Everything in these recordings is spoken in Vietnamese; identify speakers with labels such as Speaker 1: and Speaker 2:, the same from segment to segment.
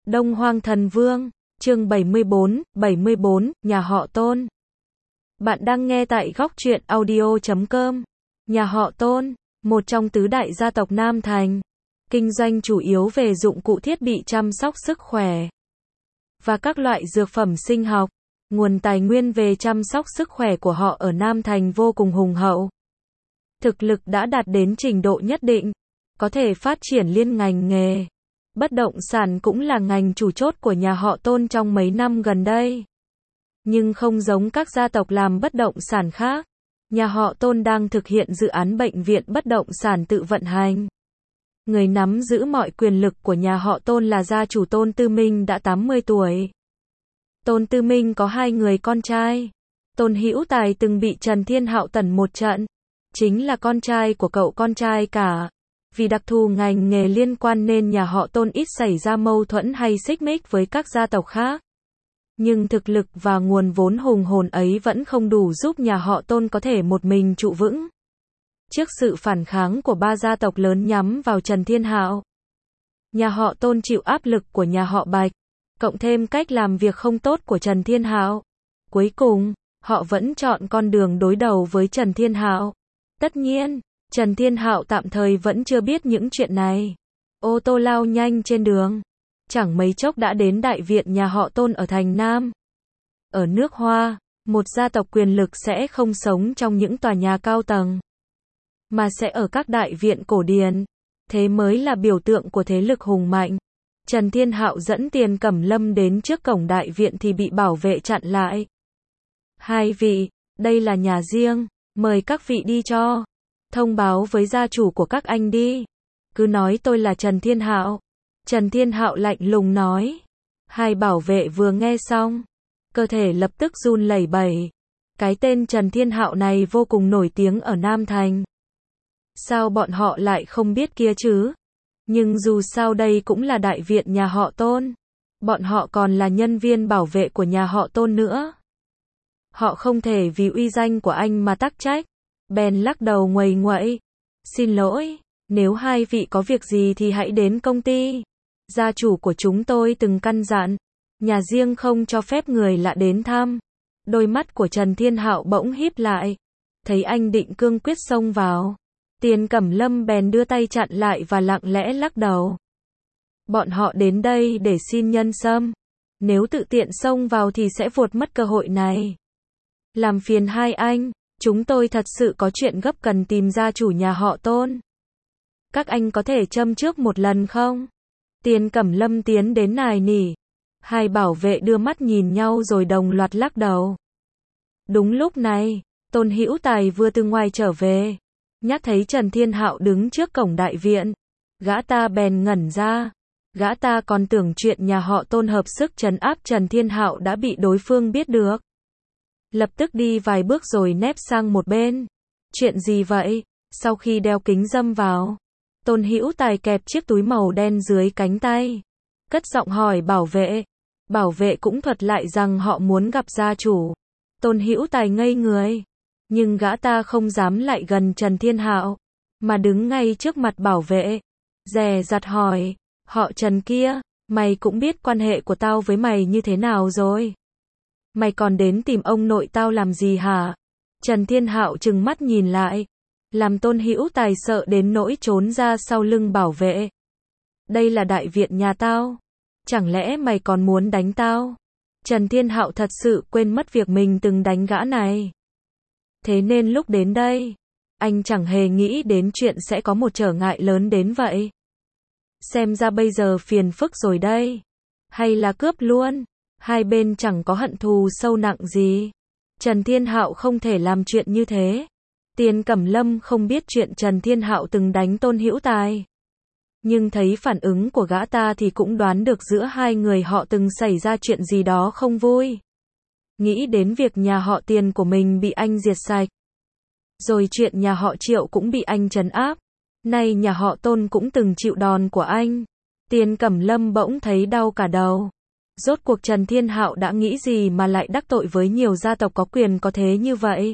Speaker 1: Đông Hoang Thần Vương, chương 74, nhà họ Tôn. Bạn đang nghe tại góc truyện audio.com. Nhà họ Tôn, một trong tứ đại gia tộc Nam Thành, kinh doanh chủ yếu về dụng cụ thiết bị chăm sóc sức khỏe và các loại dược phẩm sinh học. Nguồn tài nguyên về chăm sóc sức khỏe của họ ở Nam Thành vô cùng hùng hậu. Thực lực đã đạt đến trình độ nhất định, có thể phát triển liên ngành nghề. Bất động sản cũng là ngành chủ chốt của nhà họ Tôn trong mấy năm gần đây. Nhưng không giống các gia tộc làm bất động sản khác, nhà họ Tôn đang thực hiện dự án bệnh viện bất động sản tự vận hành. Người nắm giữ mọi quyền lực của nhà họ Tôn là gia chủ Tôn Tư Minh đã 80 tuổi. Tôn Tư Minh có hai người con trai. Tôn Hữu Tài từng bị Trần Thiên Hạo tẩn một trận, chính là con trai của cậu con trai cả. Vì đặc thù ngành nghề liên quan nên nhà họ Tôn ít xảy ra mâu thuẫn hay xích mích với các gia tộc khác. Nhưng thực lực và nguồn vốn hùng hồn ấy vẫn không đủ giúp nhà họ Tôn có thể một mình trụ vững. Trước sự phản kháng của ba gia tộc lớn nhắm vào Trần Thiên Hạo, nhà họ Tôn chịu áp lực của nhà họ Bạch, cộng thêm cách làm việc không tốt của Trần Thiên Hạo. Cuối cùng, họ vẫn chọn con đường đối đầu với Trần Thiên Hạo. Tất nhiên, Trần Thiên Hạo tạm thời vẫn chưa biết những chuyện này. Ô tô lao nhanh trên đường, chẳng mấy chốc đã đến đại viện nhà họ Tôn ở thành Nam. Ở nước Hoa, một gia tộc quyền lực sẽ không sống trong những tòa nhà cao tầng, mà sẽ ở các đại viện cổ điển. Thế mới là biểu tượng của thế lực hùng mạnh. Trần Thiên Hạo dẫn Tiền Cẩm Lâm đến trước cổng đại viện thì bị bảo vệ chặn lại. Hai vị, đây là nhà riêng, mời các vị đi cho. Thông báo với gia chủ của các anh đi. Cứ nói tôi là Trần Thiên Hạo. Trần Thiên Hạo lạnh lùng nói. Hai bảo vệ vừa nghe xong, cơ thể lập tức run lẩy bẩy. Cái tên Trần Thiên Hạo này vô cùng nổi tiếng ở Nam Thành. Sao bọn họ lại không biết kia chứ? Nhưng dù sao đây cũng là đại viện nhà họ Tôn. Bọn họ còn là nhân viên bảo vệ của nhà họ Tôn nữa. Họ không thể vì uy danh của anh mà tắc trách. Bèn lắc đầu nguầy nguậy. Xin lỗi, nếu hai vị có việc gì thì hãy đến công ty. Gia chủ của chúng tôi từng căn dặn, nhà riêng không cho phép người lạ đến thăm. Đôi mắt của Trần Thiên Hạo bỗng híp lại. Thấy anh định cương quyết xông vào, Tiền Cẩm Lâm bèn đưa tay chặn lại và lặng lẽ lắc đầu. Bọn họ đến đây để xin nhân sâm. Nếu tự tiện xông vào thì sẽ vuột mất cơ hội này. Làm phiền hai anh. Chúng tôi thật sự có chuyện gấp cần tìm gia chủ nhà họ Tôn. Các anh có thể châm trước một lần không? Tiền Cẩm Lâm tiến đến nài nỉ. Hai bảo vệ đưa mắt nhìn nhau rồi đồng loạt lắc đầu. Đúng lúc này, Tôn Hữu Tài vừa từ ngoài trở về. Nhắc thấy Trần Thiên Hạo đứng trước cổng đại viện, gã ta bèn ngẩn ra. Gã ta còn tưởng chuyện nhà họ Tôn hợp sức trấn áp Trần Thiên Hạo đã bị đối phương biết được. Lập tức đi vài bước rồi nép sang một bên. Chuyện gì vậy? Sau khi đeo kính râm vào, Tôn Hữu Tài kẹp chiếc túi màu đen dưới cánh tay, cất giọng hỏi bảo vệ. Bảo vệ cũng thuật lại rằng họ muốn gặp gia chủ. Tôn Hữu Tài ngây người, nhưng gã ta không dám lại gần Trần Thiên Hạo, mà đứng ngay trước mặt bảo vệ, dè dặt hỏi, họ Trần kia, mày cũng biết quan hệ của tao với mày như thế nào rồi? Mày còn đến tìm ông nội tao làm gì hả? Trần Thiên Hạo trừng mắt nhìn lại, làm Tôn Hữu Tài sợ đến nỗi trốn ra sau lưng bảo vệ. Đây là đại viện nhà tao, chẳng lẽ mày còn muốn đánh tao? Trần Thiên Hạo thật sự quên mất việc mình từng đánh gã này. Thế nên lúc đến đây, anh chẳng hề nghĩ đến chuyện sẽ có một trở ngại lớn đến vậy. Xem ra bây giờ phiền phức rồi đây. Hay là cướp luôn? Hai bên chẳng có hận thù sâu nặng gì. Trần Thiên Hạo không thể làm chuyện như thế. Tiền Cẩm Lâm không biết chuyện Trần Thiên Hạo từng đánh Tôn Hữu Tài, nhưng thấy phản ứng của gã ta thì cũng đoán được giữa hai người họ từng xảy ra chuyện gì đó không vui. Nghĩ đến việc nhà họ Tiền của mình bị anh diệt sạch, rồi chuyện nhà họ Triệu cũng bị anh trấn áp, nay nhà họ Tôn cũng từng chịu đòn của anh. Tiền Cẩm Lâm bỗng thấy đau cả đầu. Rốt cuộc Trần Thiên Hạo đã nghĩ gì mà lại đắc tội với nhiều gia tộc có quyền có thế như vậy?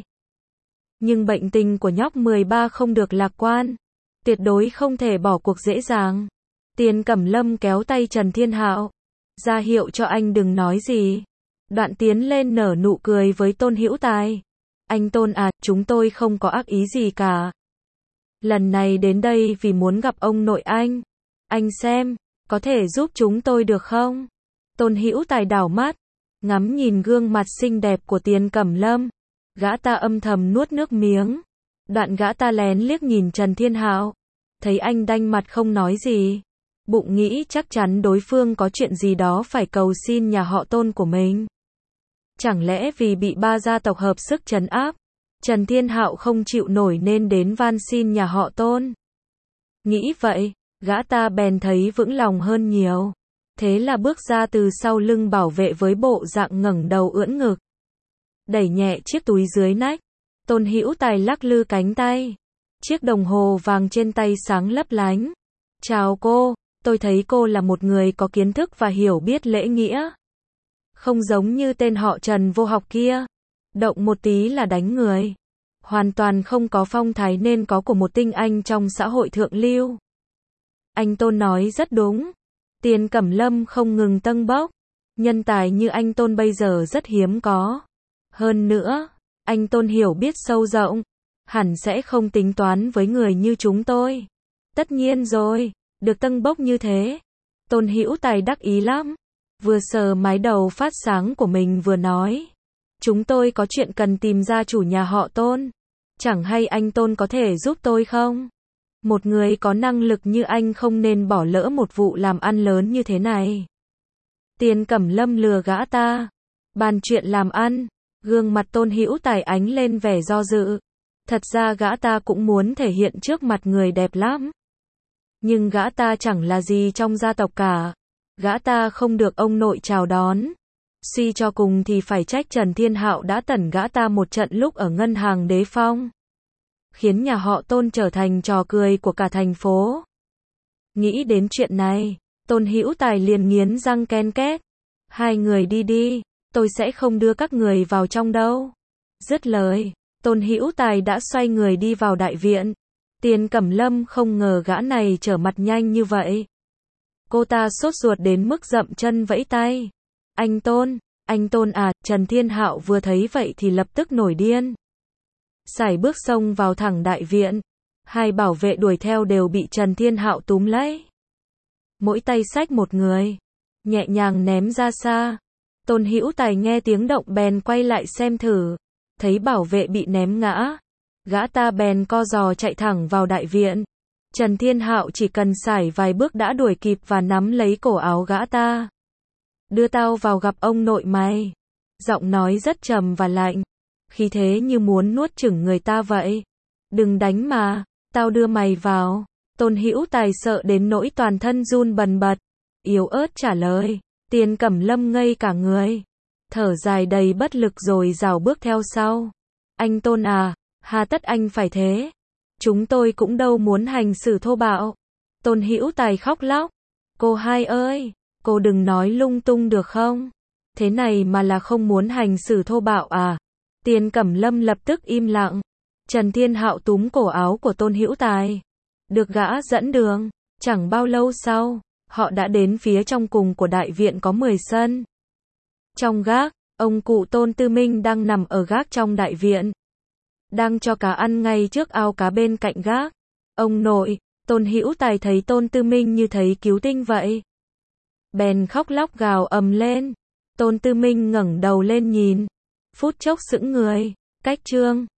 Speaker 1: Nhưng bệnh tình của nhóc 13 không được lạc quan, tuyệt đối không thể bỏ cuộc dễ dàng. Tiền Cẩm Lâm kéo tay Trần Thiên Hạo, ra hiệu cho anh đừng nói gì. Đoạn tiến lên nở nụ cười với Tôn Hữu Tài. Anh Tôn à, chúng tôi không có ác ý gì cả. Lần này đến đây vì muốn gặp ông nội anh. Anh xem, có thể giúp chúng tôi được không? Tôn Hữu Tài đảo mắt, ngắm nhìn gương mặt xinh đẹp của Tiền Cẩm Lâm. Gã ta âm thầm nuốt nước miếng. Đoạn gã ta lén liếc nhìn Trần Thiên Hạo. Thấy anh đanh mặt không nói gì. Bụng nghĩ chắc chắn đối phương có chuyện gì đó phải cầu xin nhà họ Tôn của mình. Chẳng lẽ vì bị ba gia tộc hợp sức trấn áp, Trần Thiên Hạo không chịu nổi nên đến van xin nhà họ Tôn. Nghĩ vậy, gã ta bèn thấy vững lòng hơn nhiều. Thế là bước ra từ sau lưng bảo vệ với bộ dạng ngẩng đầu ưỡn ngực. Đẩy nhẹ chiếc túi dưới nách. Tôn Hữu Tài lắc lư cánh tay. Chiếc đồng hồ vàng trên tay sáng lấp lánh. Chào cô, tôi thấy cô là một người có kiến thức và hiểu biết lễ nghĩa. Không giống như tên họ Trần vô học kia. Động một tí là đánh người. Hoàn toàn không có phong thái nên có của một tinh anh trong xã hội thượng lưu. Anh Tôn nói rất đúng. Tiền Cẩm Lâm không ngừng tâng bốc. Nhân tài như anh Tôn bây giờ rất hiếm có. Hơn nữa, anh Tôn hiểu biết sâu rộng. Hẳn sẽ không tính toán với người như chúng tôi. Tất nhiên rồi, được tâng bốc như thế. Tôn Hữu Tài đắc ý lắm. Vừa sờ mái đầu phát sáng của mình vừa nói. Chúng tôi có chuyện cần tìm ra chủ nhà họ Tôn. Chẳng hay anh Tôn có thể giúp tôi không? Một người có năng lực như anh không nên bỏ lỡ một vụ làm ăn lớn như thế này. Tiền Cẩm Lâm lừa gã ta. Bàn chuyện làm ăn. Gương mặt Tôn Hữu Tài ánh lên vẻ do dự. Thật ra gã ta cũng muốn thể hiện trước mặt người đẹp lắm. Nhưng gã ta chẳng là gì trong gia tộc cả. Gã ta không được ông nội chào đón. Suy cho cùng thì phải trách Trần Thiên Hạo đã tẩn gã ta một trận lúc ở ngân hàng Đế Phong. Khiến nhà họ Tôn trở thành trò cười của cả thành phố. Nghĩ đến chuyện này, Tôn Hữu Tài liền nghiến răng ken két. Hai người đi đi, tôi sẽ không đưa các người vào trong đâu. Dứt lời, Tôn Hữu Tài đã xoay người đi vào đại viện. Tiền Cẩm Lâm không ngờ gã này trở mặt nhanh như vậy. Cô ta sốt ruột đến mức dậm chân vẫy tay. Anh Tôn à, Trần Thiên Hạo vừa thấy vậy thì lập tức nổi điên. Sải bước xông vào thẳng đại viện. Hai bảo vệ đuổi theo đều bị Trần Thiên Hạo túm lấy. Mỗi tay xách một người. Nhẹ nhàng ném ra xa. Tôn Hữu Tài nghe tiếng động bèn quay lại xem thử. Thấy bảo vệ bị ném ngã. Gã ta bèn co giò chạy thẳng vào đại viện. Trần Thiên Hạo chỉ cần sải vài bước đã đuổi kịp và nắm lấy cổ áo gã ta. Đưa tao vào gặp ông nội mày. Giọng nói rất trầm và lạnh. Khí thế như muốn nuốt chửng người ta vậy. Đừng đánh mà, tao đưa mày vào. Tôn Hữu Tài sợ đến nỗi toàn thân run bần bật. Yếu ớt trả lời. Tiền Cẩm Lâm ngây cả người. Thở dài đầy bất lực rồi rảo bước theo sau. Anh Tôn à, hà tất anh phải thế. Chúng tôi cũng đâu muốn hành xử thô bạo. Tôn Hữu Tài khóc lóc. Cô hai ơi, cô đừng nói lung tung được không? Thế này mà là không muốn hành xử thô bạo à? Tiền Cẩm Lâm lập tức im lặng. Trần Thiên Hạo túm cổ áo của Tôn Hữu Tài. Được gã dẫn đường. Chẳng bao lâu sau, họ đã đến phía trong cùng của đại viện có 10 sân. Trong gác, ông cụ Tôn Tư Minh đang nằm ở gác trong đại viện. Đang cho cá ăn ngay trước ao cá bên cạnh gác. Ông nội, Tôn Hữu Tài thấy Tôn Tư Minh như thấy cứu tinh vậy. Bèn khóc lóc gào ầm lên. Tôn Tư Minh ngẩng đầu lên nhìn. Phút chốc sững người. Cách chương